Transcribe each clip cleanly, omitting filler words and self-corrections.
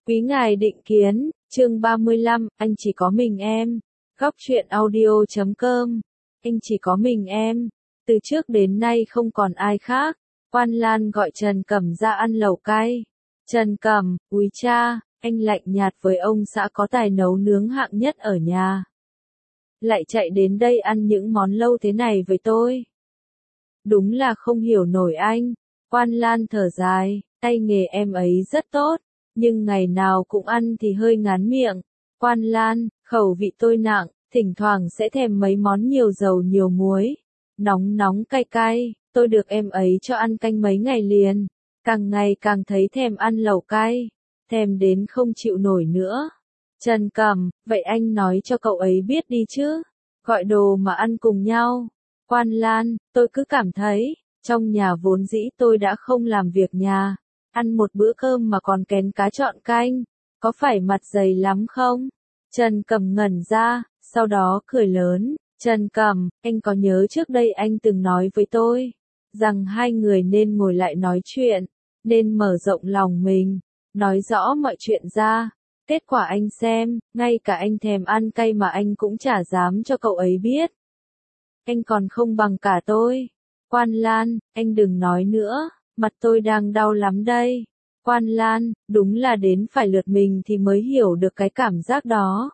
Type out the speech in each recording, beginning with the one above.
Quý ngài định kiến, chương 35, anh chỉ có mình em. Góc truyện audio.com. Anh chỉ có mình em. Từ trước đến nay không còn ai khác. Quan Lan gọi Trần Cẩm ra ăn lẩu cay. Trần Cẩm, úi cha, anh lạnh nhạt với ông xã có tài nấu nướng hạng nhất ở nhà. Lại chạy đến đây ăn những món lâu thế này với tôi. Đúng là không hiểu nổi anh. Quan Lan thở dài, tay nghề em ấy rất tốt, nhưng ngày nào cũng ăn thì hơi ngán miệng. Quan Lan, khẩu vị tôi nặng, thỉnh thoảng sẽ thèm mấy món nhiều dầu nhiều muối. Nóng nóng cay cay, tôi được em ấy cho ăn canh mấy ngày liền. Càng ngày càng thấy thèm ăn lẩu cay, thèm đến không chịu nổi nữa. Trần Cẩm, vậy anh nói cho cậu ấy biết đi chứ, gọi đồ mà ăn cùng nhau. Quan Lan, tôi cứ cảm thấy, trong nhà vốn dĩ tôi đã không làm việc nhà, ăn một bữa cơm mà còn kén cá chọn canh, có phải mặt dày lắm không? Trần Cẩm ngẩn ra, sau đó cười lớn, Trần Cẩm, anh có nhớ trước đây anh từng nói với tôi, rằng hai người nên ngồi lại nói chuyện, nên mở rộng lòng mình, nói rõ mọi chuyện ra. Kết quả anh xem, ngay cả anh thèm ăn cay mà anh cũng chả dám cho cậu ấy biết. Anh còn không bằng cả tôi. Quan Lan, anh đừng nói nữa, mặt tôi đang đau lắm đây. Quan Lan, đúng là đến phải lượt mình thì mới hiểu được cái cảm giác đó.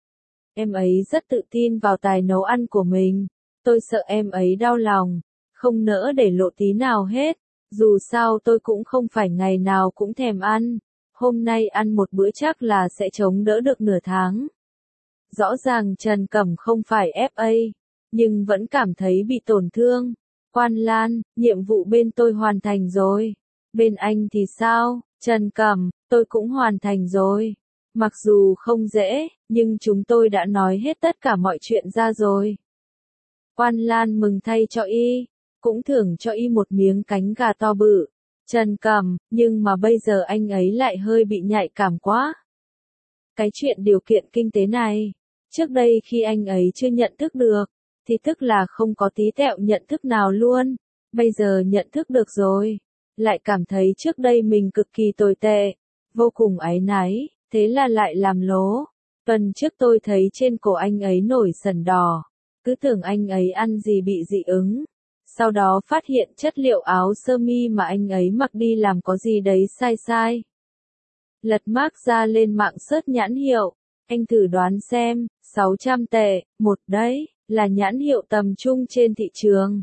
Em ấy rất tự tin vào tài nấu ăn của mình. Tôi sợ em ấy đau lòng, không nỡ để lộ tí nào hết. Dù sao tôi cũng không phải ngày nào cũng thèm ăn. Hôm nay ăn một bữa chắc là sẽ chống đỡ được nửa tháng. Rõ ràng Trần Cẩm không phải FA, nhưng vẫn cảm thấy bị tổn thương. Quan Lan, nhiệm vụ bên tôi hoàn thành rồi. Bên anh thì sao? Trần Cẩm, tôi cũng hoàn thành rồi. Mặc dù không dễ, nhưng chúng tôi đã nói hết tất cả mọi chuyện ra rồi. Quan Lan mừng thay cho y, cũng thưởng cho y một miếng cánh gà to bự. Trần Cẩm, nhưng mà bây giờ anh ấy lại hơi bị nhạy cảm quá. Cái chuyện điều kiện kinh tế này, trước đây khi anh ấy chưa nhận thức được, thì tức là không có tí tẹo nhận thức nào luôn. Bây giờ nhận thức được rồi, lại cảm thấy trước đây mình cực kỳ tồi tệ, vô cùng áy náy, thế là lại làm lố. Tuần trước tôi thấy trên cổ anh ấy nổi sần đỏ, cứ tưởng anh ấy ăn gì bị dị ứng. Sau đó phát hiện chất liệu áo sơ mi mà anh ấy mặc đi làm có gì đấy sai sai. Lật mác ra lên mạng search nhãn hiệu, anh thử đoán xem, 600 tệ, một đấy, là nhãn hiệu tầm trung trên thị trường.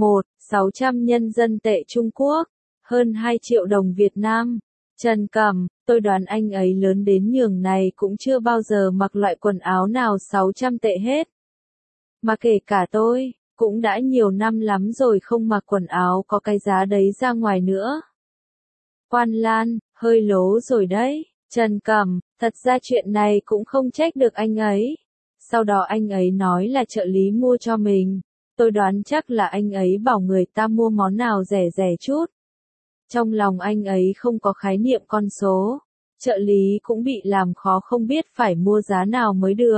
600 nhân dân tệ Trung Quốc, hơn 2 triệu đồng Việt Nam. Trần Cẩm, tôi đoán anh ấy lớn đến nhường này cũng chưa bao giờ mặc loại quần áo nào 600 tệ hết. Mà kể cả tôi, cũng đã nhiều năm lắm rồi không mặc quần áo có cái giá đấy ra ngoài nữa. Quan Lan, hơi lố rồi đấy. Trần Cẩm, thật ra chuyện này cũng không trách được anh ấy. Sau đó anh ấy nói là trợ lý mua cho mình. Tôi đoán chắc là anh ấy bảo người ta mua món nào rẻ rẻ chút. Trong lòng anh ấy không có khái niệm con số. Trợ lý cũng bị làm khó không biết phải mua giá nào mới được.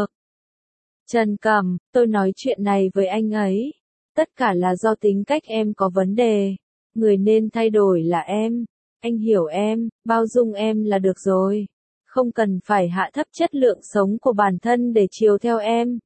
Trần Cẩm, tôi nói chuyện này với anh ấy. Tất cả là do tính cách em có vấn đề. Người nên thay đổi là em. Anh hiểu em, bao dung em là được rồi. Không cần phải hạ thấp chất lượng sống của bản thân để chiều theo em.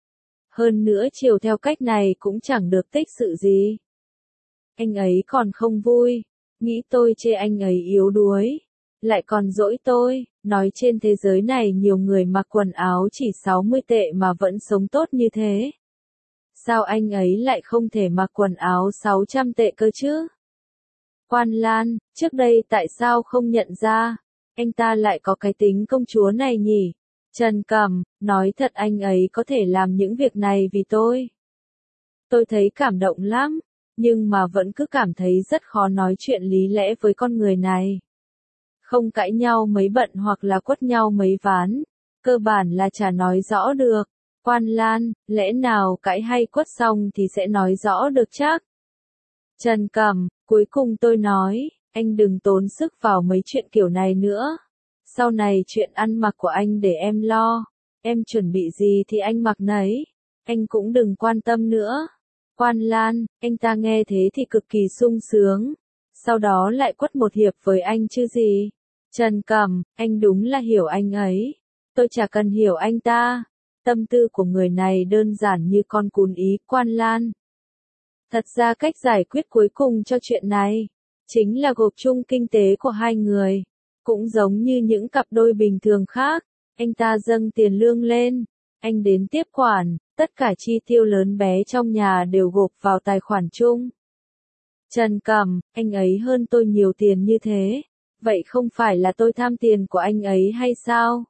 Hơn nữa chiều theo cách này cũng chẳng được tích sự gì. Anh ấy còn không vui, nghĩ tôi chê anh ấy yếu đuối. Lại còn dỗi tôi, nói trên thế giới này nhiều người mặc quần áo chỉ 60 tệ mà vẫn sống tốt như thế. Sao anh ấy lại không thể mặc quần áo 600 tệ cơ chứ? Quan Lan, trước đây tại sao không nhận ra, anh ta lại có cái tính công chúa này nhỉ? Trần Cẩm, nói thật anh ấy có thể làm những việc này vì tôi. Tôi thấy cảm động lắm, nhưng mà vẫn cứ cảm thấy rất khó nói chuyện lý lẽ với con người này. Không cãi nhau mấy bận hoặc là quất nhau mấy ván, cơ bản là chả nói rõ được. Quan Lan, lẽ nào cãi hay quất xong thì sẽ nói rõ được chắc? Trần Cẩm, cuối cùng tôi nói, anh đừng tốn sức vào mấy chuyện kiểu này nữa. Sau này chuyện ăn mặc của anh để em lo, em chuẩn bị gì thì anh mặc nấy, anh cũng đừng quan tâm nữa. Quan Lan, anh ta nghe thế thì cực kỳ sung sướng, sau đó lại quất một hiệp với anh chứ gì. Trần Cẩm, anh đúng là hiểu anh ấy. Tôi chả cần hiểu anh ta. Tâm tư của người này đơn giản như con cún ý Quan Lan. Thật ra cách giải quyết cuối cùng cho chuyện này, chính là gộp chung kinh tế của hai người. Cũng giống như những cặp đôi bình thường khác, anh ta dâng tiền lương lên, anh đến tiếp quản, tất cả chi tiêu lớn bé trong nhà đều gộp vào tài khoản chung. Trần Cẩm, anh ấy hơn tôi nhiều tiền như thế, vậy không phải là tôi tham tiền của anh ấy hay sao?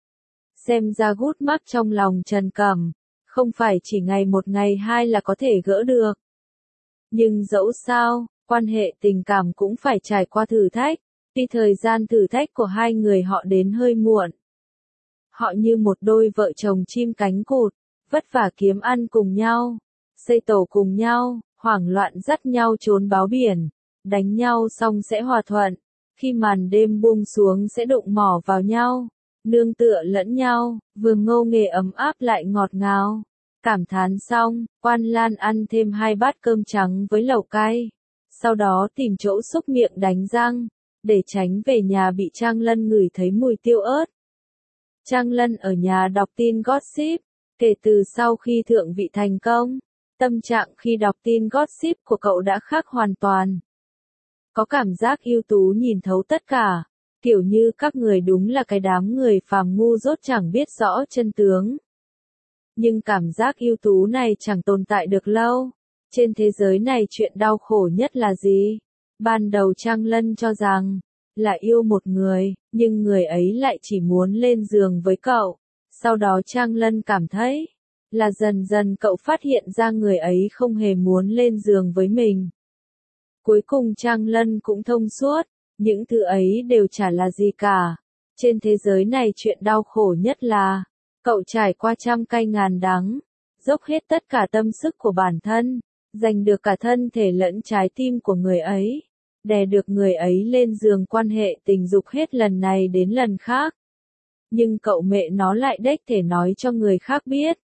Xem ra gút mắc trong lòng Trần Cẩm, không phải chỉ ngày một ngày hai là có thể gỡ được. Nhưng dẫu sao, quan hệ tình cảm cũng phải trải qua thử thách, vì thời gian thử thách của hai người họ đến hơi muộn. Họ như một đôi vợ chồng chim cánh cụt, vất vả kiếm ăn cùng nhau, xây tổ cùng nhau, hoảng loạn dắt nhau trốn báo biển, đánh nhau xong sẽ hòa thuận, khi màn đêm buông xuống sẽ đụng mỏ vào nhau, nương tựa lẫn nhau, vừa ngô nghề ấm áp lại ngọt ngào. Cảm thán xong, Quan Lan ăn thêm 2 bát cơm trắng với lẩu cay, sau đó tìm chỗ xúc miệng đánh răng, để tránh về nhà bị Trang Lân ngửi thấy mùi tiêu ớt. Trang Lân ở nhà đọc tin gossip, kể từ sau khi thượng vị thành công, tâm trạng khi đọc tin gossip của cậu đã khác hoàn toàn. Có cảm giác ưu tú nhìn thấu tất cả, kiểu như các người đúng là cái đám người phàm ngu dốt chẳng biết rõ chân tướng. Nhưng cảm giác ưu tú này chẳng tồn tại được lâu. Trên thế giới này chuyện đau khổ nhất là gì? Ban đầu Trang Lân cho rằng là yêu một người, nhưng người ấy lại chỉ muốn lên giường với cậu. Sau đó Trang Lân cảm thấy là dần dần cậu phát hiện ra người ấy không hề muốn lên giường với mình. Cuối cùng Trang Lân cũng thông suốt, những thứ ấy đều chả là gì cả. Trên thế giới này chuyện đau khổ nhất là cậu trải qua trăm cay ngàn đắng, dốc hết tất cả tâm sức của bản thân, giành được cả thân thể lẫn trái tim của người ấy, đè được người ấy lên giường quan hệ tình dục hết lần này đến lần khác. Nhưng cậu mẹ nó lại đếch thể nói cho người khác biết.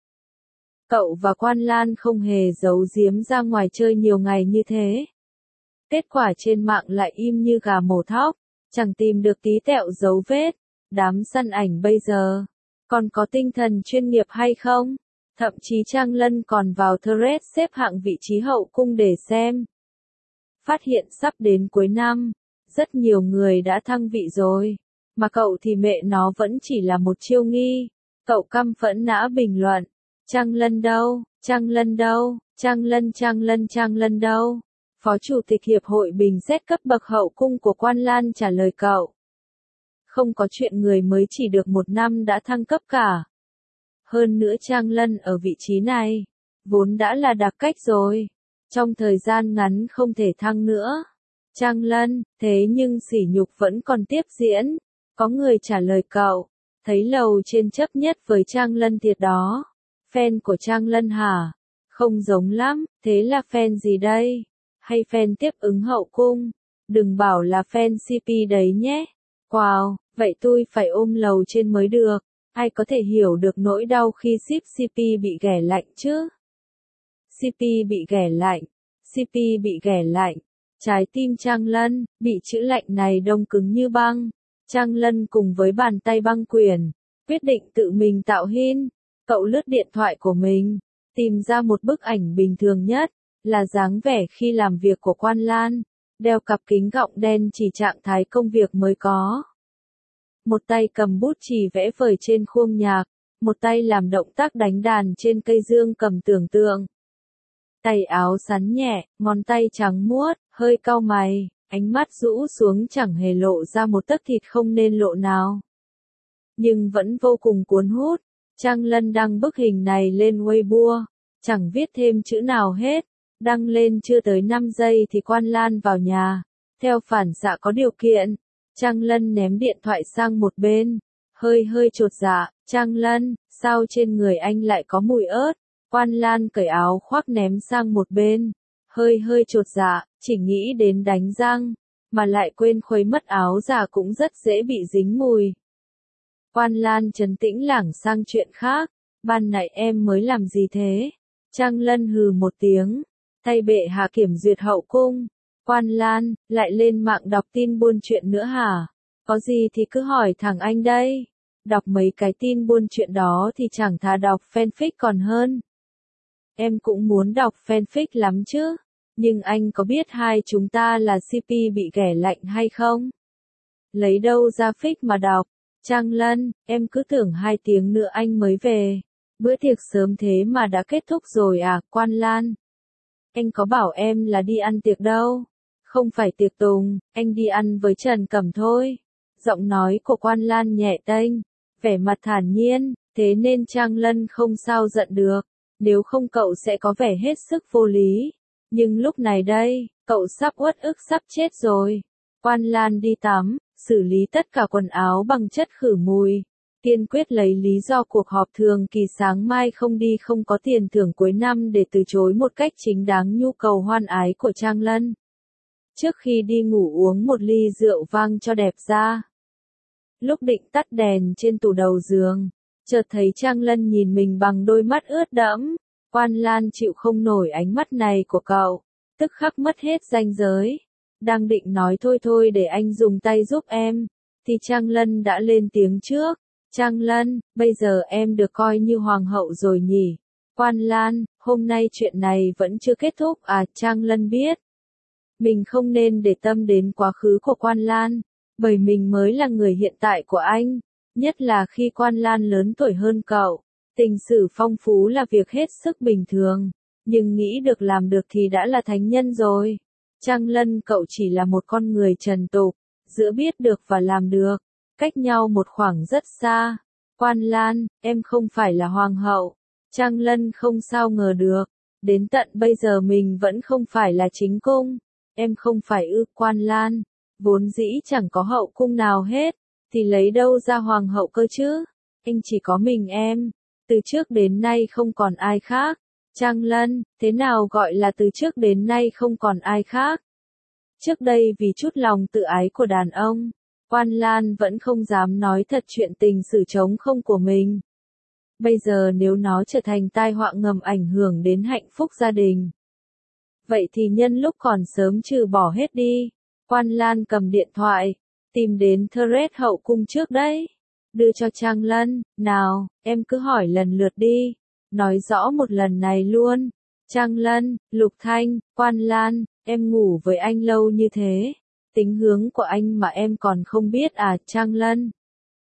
Cậu và Quan Lan không hề giấu giếm ra ngoài chơi nhiều ngày như thế. Kết quả trên mạng lại im như gà mổ thóc, chẳng tìm được tí tẹo dấu vết. Đám săn ảnh bây giờ còn có tinh thần chuyên nghiệp hay không? Thậm chí Trang Lân còn vào thread xếp hạng vị trí hậu cung để xem. Phát hiện sắp đến cuối năm, rất nhiều người đã thăng vị rồi, mà cậu thì mẹ nó vẫn chỉ là một chiêu nghi. Cậu căm phẫn nã bình luận, Trang Lân đâu, Trang Lân đâu, Trang Lân đâu? Phó Chủ tịch Hiệp hội Bình xét cấp bậc hậu cung của Quan Lan trả lời cậu. Không có chuyện người mới chỉ được 1 năm đã thăng cấp cả. Hơn nữa Trang Lân ở vị trí này, vốn đã là đặc cách rồi. Trong thời gian ngắn không thể thăng nữa. Trang Lân, thế nhưng sỉ nhục vẫn còn tiếp diễn. Có người trả lời cậu, thấy lầu trên chấp nhất với Trang Lân thiệt đó. Fan của Trang Lân hả? Không giống lắm, thế là fan gì đây? Hay fan tiếp ứng hậu cung? Đừng bảo là fan CP đấy nhé. Wow, vậy tôi phải ôm lầu trên mới được. Ai có thể hiểu được nỗi đau khi ship CP bị ghẻ lạnh chứ? CP bị ghẻ lạnh, CP bị ghẻ lạnh. Trái tim Trang Lân bị chữ lạnh này đông cứng như băng. Trang Lân cùng với bàn tay băng quyền, quyết định tự mình tạo hin. Cậu lướt điện thoại của mình, tìm ra một bức ảnh bình thường nhất, là dáng vẻ khi làm việc của Quan Lan, đeo cặp kính gọng đen chỉ trạng thái công việc mới có. Một tay cầm bút chì vẽ vời trên khuôn nhạc, một tay làm động tác đánh đàn trên cây dương cầm tưởng tượng. Tay áo sắn nhẹ, ngón tay trắng muốt, hơi cau mày, ánh mắt rũ xuống chẳng hề lộ ra một tấc thịt không nên lộ nào. Nhưng vẫn vô cùng cuốn hút. Trang Lân đăng bức hình này lên Weibo, chẳng viết thêm chữ nào hết. Đăng lên chưa tới 5 giây thì Quan Lan vào nhà. Theo phản xạ có điều kiện, Trang Lân ném điện thoại sang một bên. Hơi chột dạ, Trang Lân, sao trên người anh lại có mùi ớt? Quan Lan cởi áo khoác ném sang một bên. Hơi chột dạ, chỉ nghĩ đến đánh răng, mà lại quên khuấy mất áo giả cũng rất dễ bị dính mùi. Quan Lan trấn tĩnh lảng sang chuyện khác. Ban nãy em mới làm gì thế? Trang Lân hừ một tiếng. Thay bệ hạ kiểm duyệt hậu cung. Quan Lan, lại lên mạng đọc tin buôn chuyện nữa hả? Có gì thì cứ hỏi thẳng anh đây. Đọc mấy cái tin buôn chuyện đó thì chẳng thà đọc fanfic còn hơn. Em cũng muốn đọc fanfic lắm chứ. Nhưng anh có biết hai chúng ta là CP bị ghẻ lạnh hay không? Lấy đâu ra fic mà đọc? Trang Lân, em cứ tưởng 2 tiếng nữa anh mới về. Bữa tiệc sớm thế mà đã kết thúc rồi à, Quan Lan? Anh có bảo em là đi ăn tiệc đâu. Không phải tiệc tùng, anh đi ăn với Trần Cẩm thôi. Giọng nói của Quan Lan nhẹ tênh, vẻ mặt thản nhiên, thế nên Trang Lân không sao giận được. Nếu không cậu sẽ có vẻ hết sức vô lý. Nhưng lúc này đây, cậu sắp uất ức sắp chết rồi. Quan Lan đi tắm, xử lý tất cả quần áo bằng chất khử mùi. Kiên quyết lấy lý do cuộc họp thường kỳ sáng mai không đi không có tiền thưởng cuối năm để từ chối một cách chính đáng nhu cầu hoan ái của Trang Lân. Trước khi đi ngủ uống một ly rượu vang cho đẹp da. Lúc định tắt đèn trên tủ đầu giường, chợt thấy Trang Lân nhìn mình bằng đôi mắt ướt đẫm. Quan Lan chịu không nổi ánh mắt này của cậu, tức khắc mất hết ranh giới. Đang định nói thôi để anh dùng tay giúp em, thì Trang Lân đã lên tiếng trước. Trang Lân, bây giờ em được coi như hoàng hậu rồi nhỉ? Quan Lan, hôm nay chuyện này vẫn chưa kết thúc à? Trang Lân biết mình không nên để tâm đến quá khứ của Quan Lan, bởi mình mới là người hiện tại của anh, nhất là khi Quan Lan lớn tuổi hơn cậu. Tình sử phong phú là việc hết sức bình thường, nhưng nghĩ được làm được thì đã là thánh nhân rồi. Trang Lân, cậu chỉ là một con người trần tục, giữa biết được và làm được, cách nhau một khoảng rất xa. Quan Lan, em không phải là hoàng hậu. Trang Lân không sao ngờ được, đến tận bây giờ mình vẫn không phải là chính cung. Em không phải ư? Quan Lan, vốn dĩ chẳng có hậu cung nào hết, thì lấy đâu ra hoàng hậu cơ chứ? Anh chỉ có mình em, từ trước đến nay không còn ai khác. Trang Lân, thế nào gọi là từ trước đến nay không còn ai khác? Trước đây vì chút lòng tự ái của đàn ông, Quan Lan vẫn không dám nói thật chuyện tình sử trống không của mình. Bây giờ nếu nó trở thành tai họa ngầm ảnh hưởng đến hạnh phúc gia đình, vậy thì nhân lúc còn sớm trừ bỏ hết đi. Quan Lan cầm điện thoại, tìm đến thread hậu cung trước đấy. Đưa cho Trang Lân, nào, em cứ hỏi lần lượt đi. Nói rõ một lần này luôn. Trang Lân, Lục Thanh, Quan Lan, em ngủ với anh lâu như thế. Tính hướng của anh mà em còn không biết à? Trang Lân.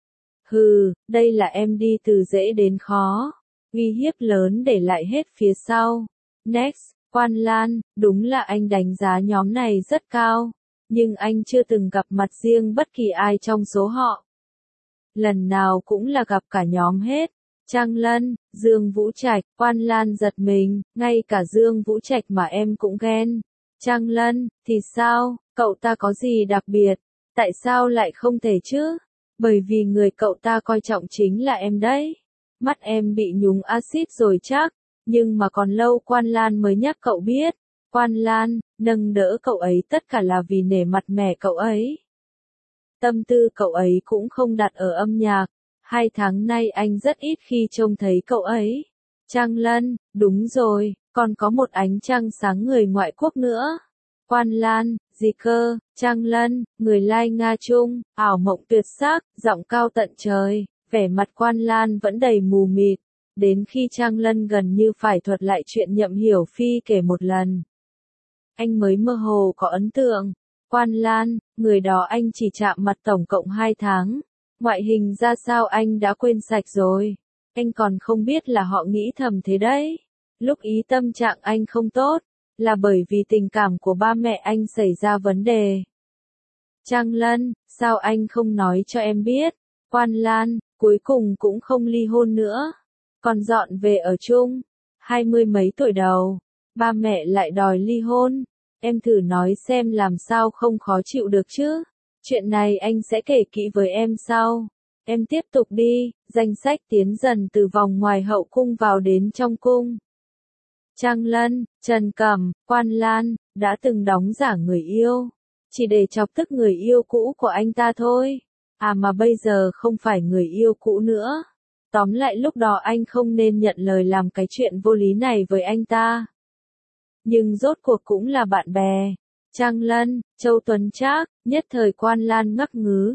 Hừ, đây là em đi từ dễ đến khó. Uy hiếp lớn để lại hết phía sau. Next, Quan Lan, đúng là anh đánh giá nhóm này rất cao. Nhưng anh chưa từng gặp mặt riêng bất kỳ ai trong số họ. Lần nào cũng là gặp cả nhóm hết. Trang Lân, Dương Vũ Trạch, Quan Lan giật mình, ngay cả Dương Vũ Trạch mà em cũng ghen. Trang Lân, thì sao, cậu ta có gì đặc biệt? Tại sao lại không thể chứ? Bởi vì người cậu ta coi trọng chính là em đấy. Mắt em bị nhúng axit rồi chắc, nhưng mà còn lâu Quan Lan mới nhắc cậu biết. Quan Lan, nâng đỡ cậu ấy tất cả là vì nể mặt mẹ cậu ấy. Tâm tư cậu ấy cũng không đặt ở âm nhạc. 2 tháng nay anh rất ít khi trông thấy cậu ấy. Trang Lân, đúng rồi, còn có một ánh trăng sáng người ngoại quốc nữa. Quan Lan, gì cơ? Trang Lân, người lai Nga Trung, ảo mộng tuyệt sắc, giọng cao tận trời. Vẻ mặt Quan Lan vẫn đầy mù mịt, đến khi Trang Lân gần như phải thuật lại chuyện Nhậm Hiểu Phi kể một lần. Anh mới mơ hồ có ấn tượng. Quan Lan, người đó anh chỉ chạm mặt tổng cộng 2 tháng. Ngoại hình ra sao anh đã quên sạch rồi. Anh còn không biết là họ nghĩ thầm thế đấy. Lúc ý tâm trạng anh không tốt, là bởi vì tình cảm của ba mẹ anh xảy ra vấn đề. Trang Lân, sao anh không nói cho em biết? Quan Lan, cuối cùng cũng không ly hôn nữa. Còn dọn về ở chung. 20 mấy tuổi đầu, ba mẹ lại đòi ly hôn. Em thử nói xem làm sao không khó chịu được chứ. Chuyện này anh sẽ kể kỹ với em sau. Em tiếp tục đi, danh sách tiến dần từ vòng ngoài hậu cung vào đến trong cung. Trang Lân, Trần Cẩm, Quan Lan, đã từng đóng giả người yêu. Chỉ để chọc tức người yêu cũ của anh ta thôi. À mà bây giờ không phải người yêu cũ nữa. Tóm lại lúc đó anh không nên nhận lời làm cái chuyện vô lý này với anh ta. Nhưng rốt cuộc cũng là bạn bè. Trang Lân, Châu Tuấn Trác, nhất thời Quan Lan ngắc ngứ.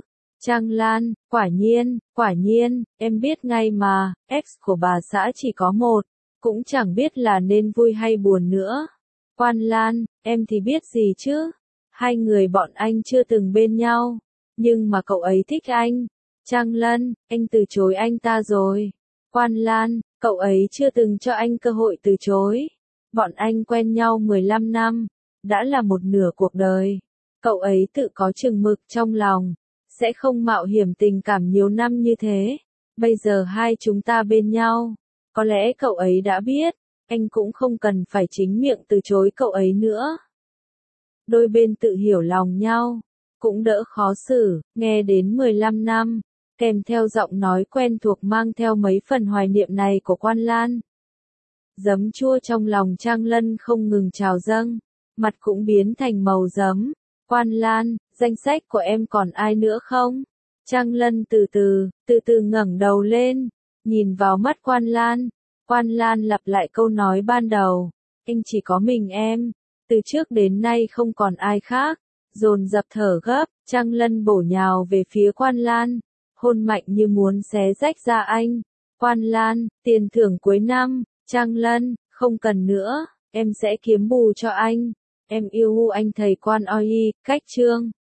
Trang Lan, quả nhiên, em biết ngay mà, ex của bà xã chỉ có một, cũng chẳng biết là nên vui hay buồn nữa. Quan Lan, em thì biết gì chứ, hai người bọn anh chưa từng bên nhau, nhưng mà cậu ấy thích anh. Trang Lân, anh từ chối anh ta rồi. Quan Lan, cậu ấy chưa từng cho anh cơ hội từ chối. Bọn anh quen nhau 15 năm, đã là một nửa cuộc đời. Cậu ấy tự có chừng mực trong lòng, sẽ không mạo hiểm tình cảm nhiều năm như thế. Bây giờ hai chúng ta bên nhau, có lẽ cậu ấy đã biết, anh cũng không cần phải chính miệng từ chối cậu ấy nữa. Đôi bên tự hiểu lòng nhau, cũng đỡ khó xử, nghe đến 15 năm, kèm theo giọng nói quen thuộc mang theo mấy phần hoài niệm này của Quan Lan. Giấm chua trong lòng Trang Lân không ngừng trào dâng, mặt cũng biến thành màu giấm. Quan Lan, danh sách của em còn ai nữa không? Trang Lân từ từ ngẩng đầu lên, nhìn vào mắt Quan Lan. Quan Lan lặp lại câu nói ban đầu, anh chỉ có mình em, từ trước đến nay không còn ai khác. Dồn dập thở gấp, Trang Lân bổ nhào về phía Quan Lan, hôn mạnh như muốn xé rách da anh. Quan Lan, tiền thưởng cuối năm. Trang Lân, không cần nữa, em sẽ kiếm bù cho anh. Em yêu anh thầy Quan Oi, cách chương.